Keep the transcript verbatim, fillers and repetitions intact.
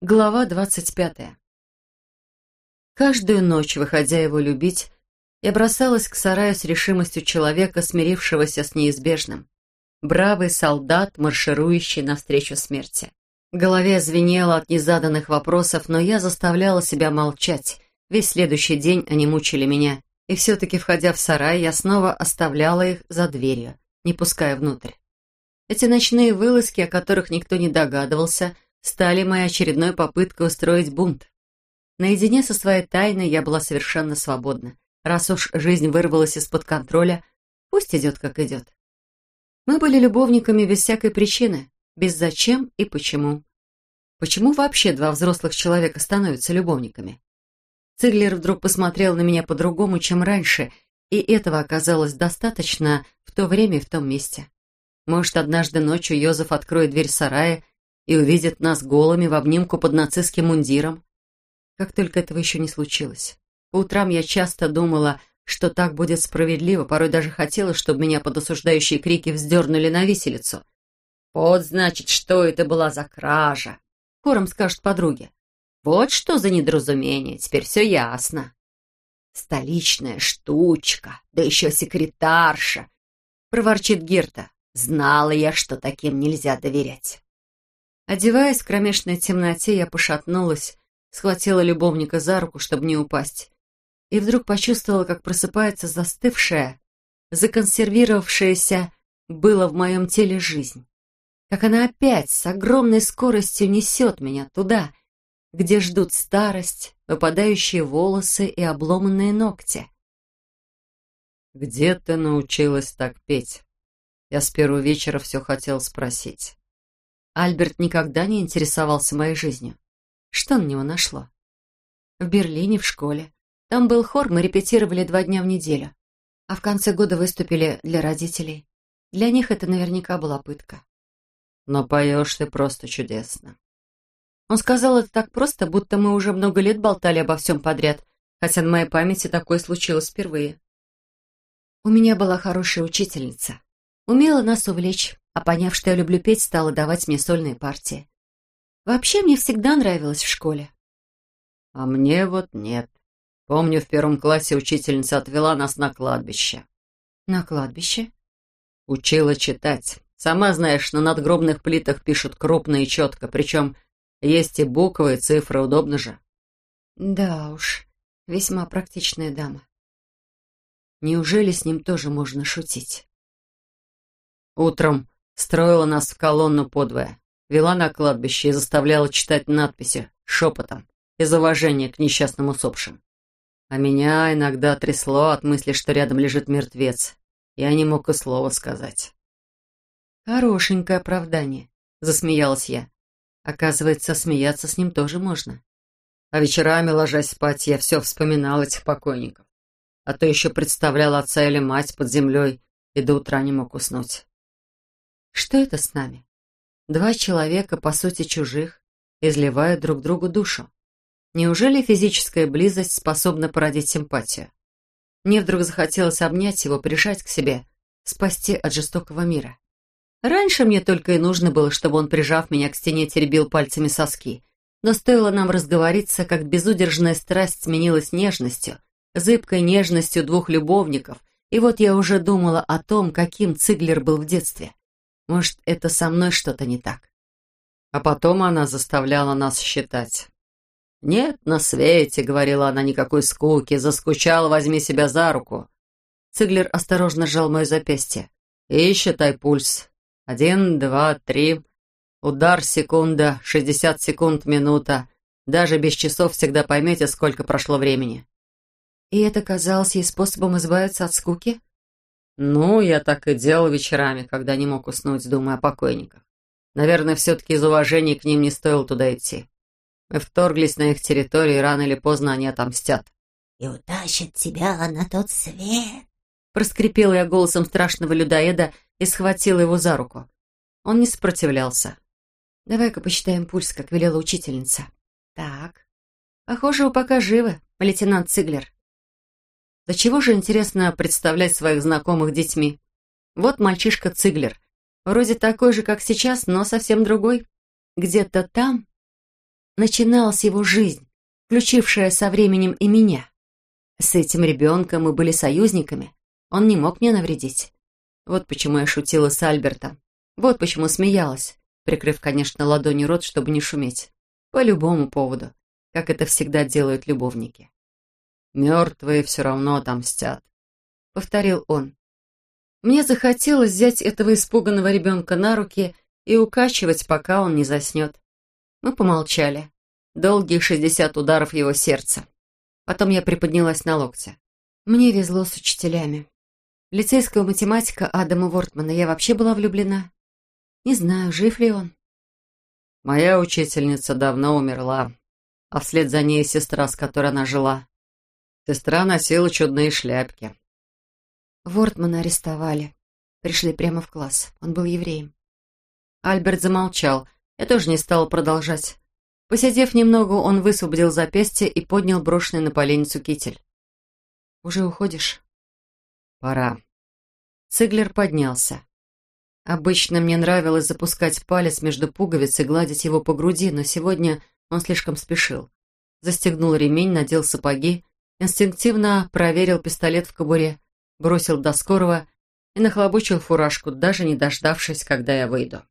Глава двадцать пятая. Каждую ночь, выходя его любить, я бросалась к сараю с решимостью человека, смирившегося с неизбежным. Бравый солдат, марширующий навстречу смерти. В голове звенело от незаданных вопросов, но я заставляла себя молчать. Весь следующий день они мучили меня, и все-таки, входя в сарай, я снова оставляла их за дверью, не пуская внутрь. Эти ночные вылазки, о которых никто не догадывался, стали моей очередной попыткой устроить бунт. Наедине со своей тайной я была совершенно свободна. Раз уж жизнь вырвалась из-под контроля, пусть идет, как идет. Мы были любовниками без всякой причины, без зачем и почему. Почему вообще два взрослых человека становятся любовниками? Циглер вдруг посмотрел на меня по-другому, чем раньше, и этого оказалось достаточно в то время и в том месте. Может, однажды ночью Йозеф откроет дверь сарая и увидит нас голыми в обнимку под нацистским мундиром. Как только этого еще не случилось. По утрам я часто думала, что так будет справедливо, порой даже хотела, чтобы меня под осуждающие крики вздернули на виселицу. «Вот, значит, что это была за кража!» — хором скажут подруги. «Вот что за недоразумение, теперь все ясно!» «Столичная штучка, да еще секретарша!» — проворчит Герта. «Знала я, что таким нельзя доверять!» Одеваясь в кромешной темноте, я пошатнулась, схватила любовника за руку, чтобы не упасть, и вдруг почувствовала, как просыпается застывшая, законсервировавшаяся было в моем теле жизнь. Как она опять с огромной скоростью несет меня туда, где ждут старость, выпадающие волосы и обломанные ногти. «Где ты научилась так петь?» Я с первого вечера все хотел спросить. Альберт никогда не интересовался моей жизнью. Что на него нашло? В Берлине, в школе. Там был хор, мы репетировали два дня в неделю. А в конце года выступили для родителей. Для них это наверняка была пытка. Но поешь ты просто чудесно. Он сказал это так просто, будто мы уже много лет болтали обо всем подряд, хотя на моей памяти такое случилось впервые. У меня была хорошая учительница. Умела нас увлечь, а поняв, что я люблю петь, стала давать мне сольные партии. Вообще, мне всегда нравилось в школе. А мне вот нет. Помню, в первом классе учительница отвела нас на кладбище. На кладбище? Учила читать. Сама знаешь, на надгробных плитах пишут крупно и четко, причем есть и буквы, и цифры, удобно же. Да уж, весьма практичная дама. Неужели с ним тоже можно шутить? Утром строила нас в колонну подвое, вела на кладбище и заставляла читать надписи шепотом из уважения к несчастным усопшим. А меня иногда трясло от мысли, что рядом лежит мертвец. Я не мог и слова сказать. «Хорошенькое оправдание», — засмеялась я. Оказывается, смеяться с ним тоже можно. А вечерами, ложась спать, я все вспоминал этих покойников. А то еще представлял отца или мать под землей и до утра не мог уснуть. Что это с нами? Два человека, по сути чужих, изливают друг другу душу. Неужели физическая близость способна породить симпатию? Мне вдруг захотелось обнять его, прижать к себе, спасти от жестокого мира. Раньше мне только и нужно было, чтобы он, прижав меня к стене, теребил пальцами соски. Но стоило нам разговориться, как безудержная страсть сменилась нежностью, зыбкой нежностью двух любовников, и вот я уже думала о том, каким Циглер был в детстве. Может, это со мной что-то не так? А потом она заставляла нас считать. «Нет на свете», — говорила она, — «никакой скуки. Заскучал, возьми себя за руку». Циглер осторожно сжал мое запястье. «И считай пульс. Один, два, три. Удар, секунда, шестьдесят секунд, минута. Даже без часов всегда поймете, сколько прошло времени». И это казалось ей способом избавиться от скуки? Ну, я так и делал вечерами, когда не мог уснуть, думая о покойниках. Наверное, все-таки из уважения к ним не стоило туда идти. Мы вторглись на их территорию, и рано или поздно они отомстят. «И утащат тебя на тот свет!» Проскрипела я голосом страшного людоеда и схватила его за руку. Он не сопротивлялся. «Давай-ка посчитаем пульс, как велела учительница». «Так. Похоже, вы пока живы, лейтенант Циглер». Да чего же интересно представлять своих знакомых детьми? Вот мальчишка Циглер. Вроде такой же, как сейчас, но совсем другой. Где-то там начиналась его жизнь, включившая со временем и меня. С этим ребенком мы были союзниками, он не мог мне навредить. Вот почему я шутила с Альбертом, вот почему смеялась, прикрыв, конечно, ладонью рот, чтобы не шуметь. По любому поводу, как это всегда делают любовники. «Мертвые все равно отомстят», — повторил он. Мне захотелось взять этого испуганного ребенка на руки и укачивать, пока он не заснет. Мы помолчали. Долгие шестьдесят ударов его сердца. Потом я приподнялась на локте. Мне везло с учителями. В лицейского математика Адама Вортмана я вообще была влюблена. Не знаю, жив ли он. Моя учительница давно умерла, а вслед за ней сестра, с которой она жила. Сестра носила чудные шляпки. Вортмана арестовали. Пришли прямо в класс. Он был евреем. Альберт замолчал. Я тоже не стала продолжать. Посидев немного, он высвободил запястье и поднял брошенный на поленницу китель. «Уже уходишь?» «Пора». Циглер поднялся. Обычно мне нравилось запускать палец между пуговиц и гладить его по груди, но сегодня он слишком спешил. Застегнул ремень, надел сапоги, инстинктивно проверил пистолет в кобуре, бросил до скорого и нахлобучил фуражку, даже не дождавшись, когда я выйду.